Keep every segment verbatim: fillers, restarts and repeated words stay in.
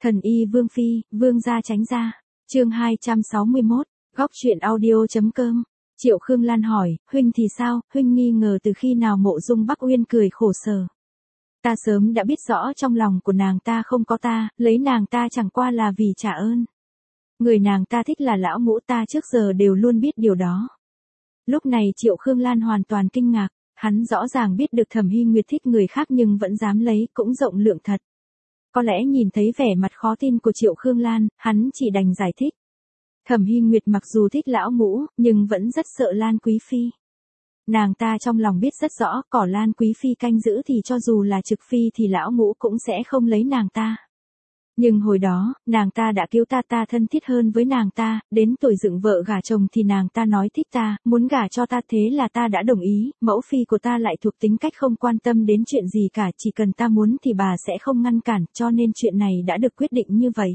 Thần y Vương Phi, Vương gia tránh ra. Chương hai trăm sáu mươi mốt, góc truyện audio.com. Triệu Khương Lan hỏi, huynh thì sao? Huynh nghi ngờ từ khi nào? Mộ Dung Bắc Uyên cười khổ sở. Ta sớm đã biết rõ trong lòng của nàng ta không có ta, lấy nàng ta chẳng qua là vì trả ơn. Người nàng ta thích là lão ngũ, ta trước giờ đều luôn biết điều đó. Lúc này Triệu Khương Lan hoàn toàn kinh ngạc, hắn rõ ràng biết được Thẩm Hy Nguyệt thích người khác nhưng vẫn dám lấy, cũng rộng lượng thật. Có lẽ nhìn thấy vẻ mặt khó tin của Triệu Khương Lan, hắn chỉ đành giải thích. Thẩm Hy Nguyệt mặc dù thích lão ngũ, nhưng vẫn rất sợ Lan Quý Phi. Nàng ta trong lòng biết rất rõ, cỏ Lan Quý Phi canh giữ thì cho dù là trực phi thì lão ngũ cũng sẽ không lấy nàng ta. Nhưng hồi đó, nàng ta đã cứu ta, ta thân thiết hơn với nàng ta, đến tuổi dựng vợ gả chồng thì nàng ta nói thích ta, muốn gả cho ta, thế là ta đã đồng ý. Mẫu phi của ta lại thuộc tính cách không quan tâm đến chuyện gì cả, chỉ cần ta muốn thì bà sẽ không ngăn cản, cho nên chuyện này đã được quyết định như vậy.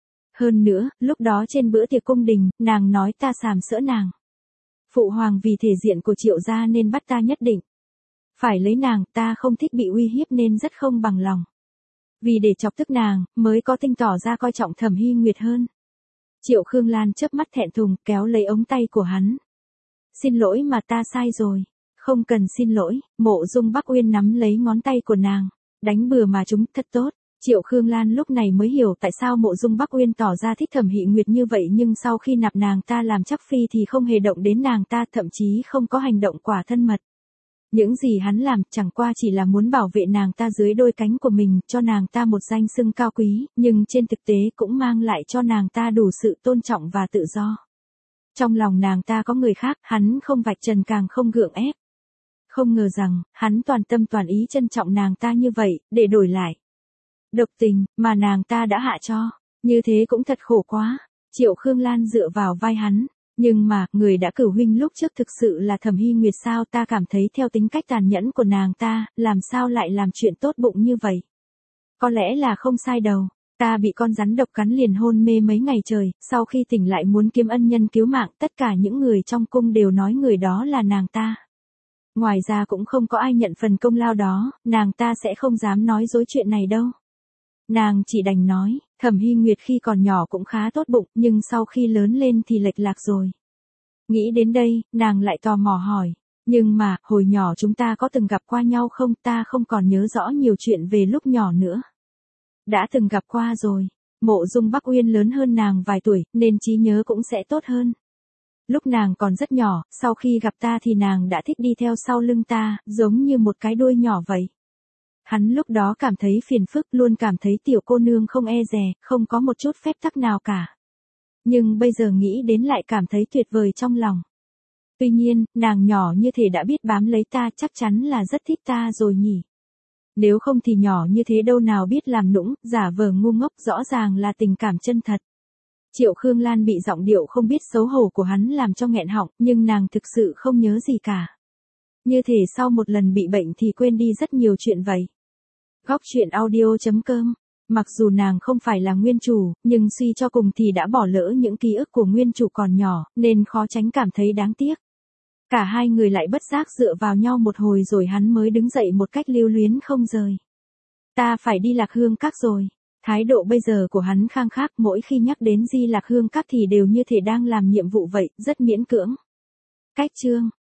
Hơn nữa, lúc đó trên bữa tiệc cung đình, nàng nói ta sàm sỡ nàng. Phụ hoàng vì thể diện của Triệu gia nên bắt ta nhất định phải lấy nàng, ta không thích bị uy hiếp nên rất không bằng lòng. Vì để chọc tức nàng, mới có tinh tỏ ra coi trọng Thẩm Hy Nguyệt hơn. Triệu Khương Lan chớp mắt thẹn thùng, kéo lấy ống tay của hắn. Xin lỗi mà ta sai rồi. Không cần xin lỗi. Mộ Dung Bắc Uyên nắm lấy ngón tay của nàng. Đánh bừa mà chúng, thật tốt. Triệu Khương Lan lúc này mới hiểu tại sao Mộ Dung Bắc Uyên tỏ ra thích Thẩm Hy Nguyệt như vậy, nhưng sau khi nạp nàng ta làm chắc phi thì không hề động đến nàng ta, thậm chí không có hành động quả thân mật. Những gì hắn làm chẳng qua chỉ là muốn bảo vệ nàng ta dưới đôi cánh của mình, cho nàng ta một danh xưng cao quý, nhưng trên thực tế cũng mang lại cho nàng ta đủ sự tôn trọng và tự do. Trong lòng nàng ta có người khác, hắn không vạch trần càng không gượng ép. Không ngờ rằng, hắn toàn tâm toàn ý trân trọng nàng ta như vậy, để đổi lại độc tình, mà nàng ta đã hạ cho. Như thế cũng thật khổ quá. Triệu Khương Lan dựa vào vai hắn. Nhưng mà, người đã cử huynh lúc trước thực sự là Thẩm Hy Nguyệt sao? Ta cảm thấy theo tính cách tàn nhẫn của nàng ta, làm sao lại làm chuyện tốt bụng như vậy? Có lẽ là không sai đâu. Ta bị con rắn độc cắn liền hôn mê mấy ngày trời, sau khi tỉnh lại muốn kiếm ân nhân cứu mạng, tất cả những người trong cung đều nói người đó là nàng ta. Ngoài ra cũng không có ai nhận phần công lao đó, nàng ta sẽ không dám nói dối chuyện này đâu. Nàng chỉ đành nói, Thẩm Hy Nguyệt khi còn nhỏ cũng khá tốt bụng, nhưng sau khi lớn lên thì lệch lạc rồi. Nghĩ đến đây, nàng lại tò mò hỏi, nhưng mà, hồi nhỏ chúng ta có từng gặp qua nhau không? Ta không còn nhớ rõ nhiều chuyện về lúc nhỏ nữa. Đã từng gặp qua rồi. Mộ Dung Bắc Uyên lớn hơn nàng vài tuổi, nên trí nhớ cũng sẽ tốt hơn. Lúc nàng còn rất nhỏ, sau khi gặp ta thì nàng đã thích đi theo sau lưng ta, giống như một cái đuôi nhỏ vậy. Hắn lúc đó cảm thấy phiền phức, luôn cảm thấy tiểu cô nương không e dè, không có một chút phép tắc nào cả. Nhưng bây giờ nghĩ đến lại cảm thấy tuyệt vời trong lòng. Tuy nhiên, nàng nhỏ như thế đã biết bám lấy ta, chắc chắn là rất thích ta rồi nhỉ. Nếu không thì nhỏ như thế đâu nào biết làm nũng, giả vờ ngu ngốc, rõ ràng là tình cảm chân thật. Triệu Khương Lan bị giọng điệu không biết xấu hổ của hắn làm cho nghẹn họng, nhưng nàng thực sự không nhớ gì cả. Như thể sau một lần bị bệnh thì quên đi rất nhiều chuyện vậy. Góc truyện audio.com. Mặc dù nàng không phải là nguyên chủ, nhưng suy cho cùng thì đã bỏ lỡ những ký ức của nguyên chủ còn nhỏ, nên khó tránh cảm thấy đáng tiếc. Cả hai người lại bất giác dựa vào nhau một hồi rồi hắn mới đứng dậy một cách lưu luyến không rời. Ta phải đi Lạc Hương Các rồi. Thái độ bây giờ của hắn khang khác, mỗi khi nhắc đến Di Lạc Hương Các thì đều như thể đang làm nhiệm vụ vậy, rất miễn cưỡng. Cách chương.